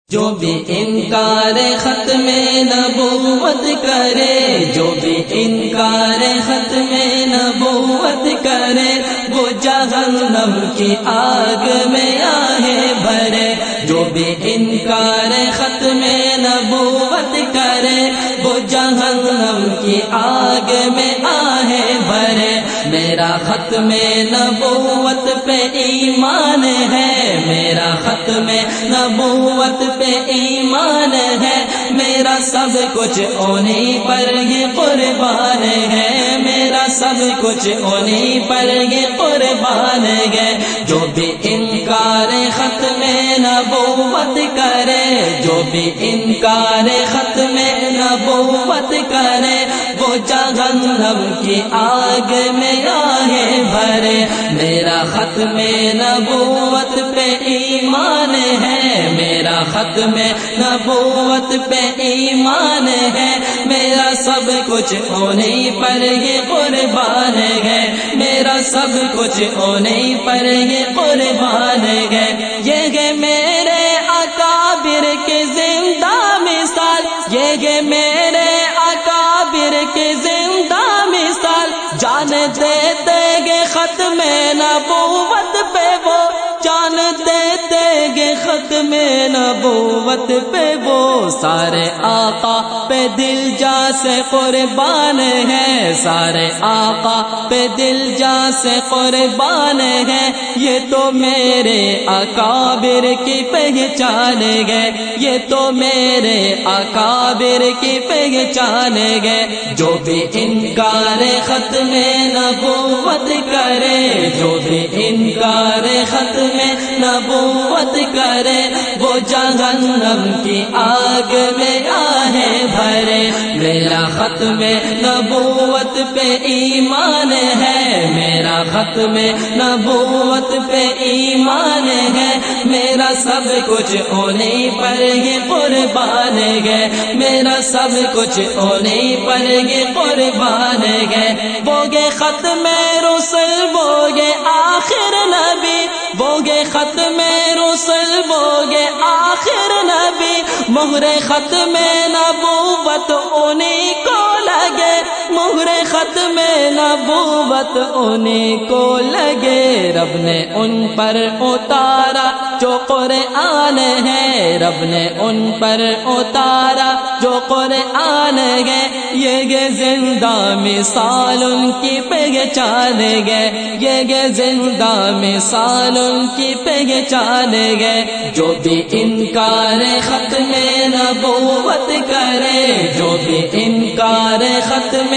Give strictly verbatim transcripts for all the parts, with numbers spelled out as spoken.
جو بھی انکار ختم نبوت کرے، جو بھی انکار ختم نبوت کرے، وہ جہنم کی آگ میں آہیں بھرے۔ جو بھی انکار ختم نبوت کرے، وہ جہنم کی آگ میں آہیں بھرے۔ میرا ختم نبوت پہ ایمان ہے، میرا ختم نبوت پہ ایمان ہے، میرا سب کچھ انہیں پر یہ قربان ہے، میرا سب کچھ انہیں پر یہ قربان ہے۔ جو بھی انکار ختم نبوت کرے، جو بھی انکار ختم نبوت کرے، وہ جہنم کی آگ میں آہیں بھرے۔ میرا ختم نبوت پہ ایمان ہے، میرا ختم نبوت پہ ایمان ہے، میرا سب کچھ انہیں پر یہ قربان ہے، میرا سب کچھ انہیں پر یہ قربان ہے۔ یہ ہے میرے اکابر کے زندہ مثال، یہ ہے میرے اکابر کے زندہ مثال، جان دیتے گے ختم نبوت پہ وہ، جان دیتے گے ختم نبوت پہ وہ۔ سارے آقا پہ دل جا سے قربان ہے، سارے آقا پہ دل جا سے قربان ہے، یہ تو میرے اکابر کی پہچان ہے، یہ تو میرے اکابر کی پہچان ہے۔ جو بھی انکار ختم نبوت کرے، جو بھی انکار ختم نبوت کرے، وہ جہنم کی آگ میں آہیں بھرے۔ میرا ختم نبوت پہ ایمان ہے، میرا ختم نبوت پہ ایمان ہے، میرا سب کچھ انہیں پر یہ قربان ہے، میرا سب کچھ انہیں پر یہ قربان ہے۔ وہ گے ختم رسل، وہ گے آخر نبی، وہ گے ختم رسل، وہ گے آخر نبی، مہر ختم نبوت انہیں کو لگے، مہر ختم نبوت انہیں کو لگے۔ رب نے ان پر اتارا جو قرآن ہے، رب نے ان پر اتارا جو قرآن ہے، یہ زندہ مثال ان کی پہچان ہے، یہ زندہ مثال ان کی پہچان ہے۔ جو بھی انکار ختم نبوت کرے، جو بھی انکار ختم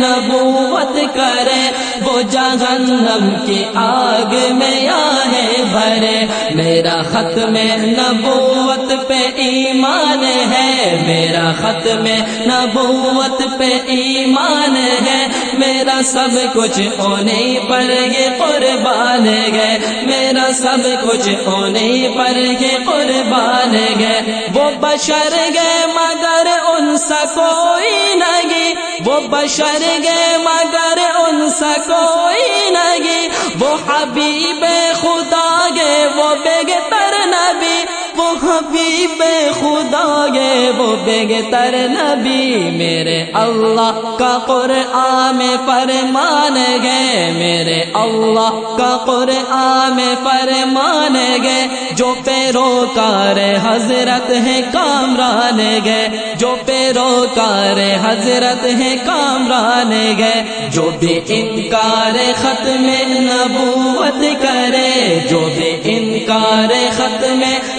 نبوت کرے، وہ جہنم کی آگ میں آہیں بھرے۔ میرا ختم نبوت پہ ایمان ہے، میرا ختم نبوت پہ ایمان ہے، میرا سب کچھ انہیں پر یہ قربان ہے، میرا سب کچھ انہیں پر یہ قربان ہے۔ وہ بشر گئے مگر ان سا کوئی نہیں، وہ بشر گئے مگر ان سا کوئی نہیں، وہ حبیب خدا گئے وہ بہتر نبی، وہ حبیب خدا گئے وہ بہتر نبی۔ میرے اللہ کا قرآن میں فرمان گئے، میرے اللہ کا قرآن میں فرمان گئے، جو پیروکار حضرت ہے کامران گئے، جو پیروکار حضرت ہے کامران گئے۔ جو بھی انکار ختم نبوت کرے، جو بھی انکار ختم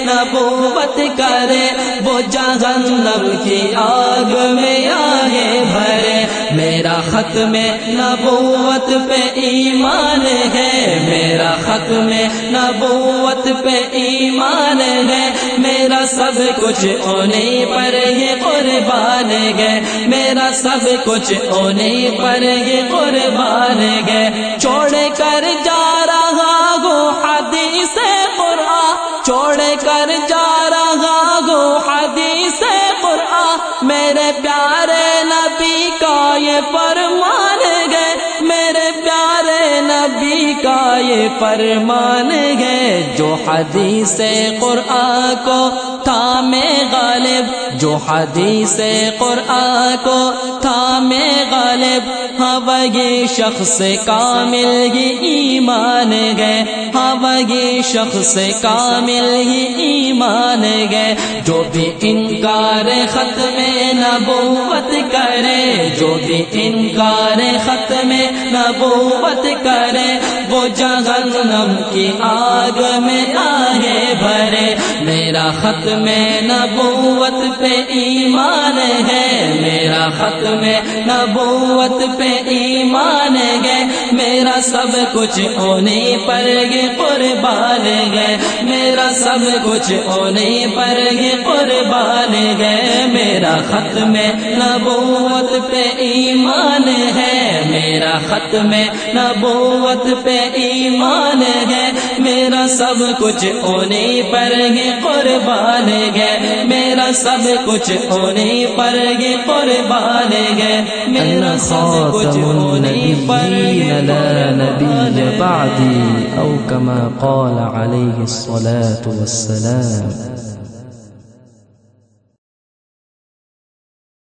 نبوت کرے، وہ جہنم کی آگ میں آہیں بھرے۔ میرا ختم نبوت پہ ایمان ہے، میرا ختم نبوت پہ ایمان ہے، میرا سب کچھ انہیں پر یہ قربان ہے، میرا سب کچھ انہیں پر یہ قربان ہے۔ چھوڑ کر جا رہا گو حدیث قرآن، چھوڑ کر جا رہا گو حدیث قرآن، میرے پیارے نبی کا یہ فرمان ہے، میرے پیارے نبی کا یہ فرمان ہے جو حدیث قرآن کو تھامے غالب، جو حدیث قرآن کو تھامے غالب، ہاں وہی شخص کامل ہی ایمان گئے، ہاں وہی شخص کامل ہی ایمان گئے، جو بھی انکار ختم نبوت کرے، جو بھی انکار ختم نبوت کرے، وہ جہنم کی آگ میں آگے بھرے۔ میرا ختم نبوت پہ ایمان ہے، میرا ختم نبوت پہ ایمان ہے، میرا سب کچھ انہیں پر یہ قربان گئے، میرا سب کچھ انہیں پر یہ قربان گئے۔ میرا ختم نبوت پہ ایمان ہے، میرا ختم نبوت پہ ایمان ہے، میرا سب کچھ انہیں پر یہ قربان گئے، میرا سب کچھ انہیں پر یہ قربان گئے، میرا سب کچھ انہیں پر یہ قربان گئے۔ بعدي أو كما قال عليه الصلاة والسلام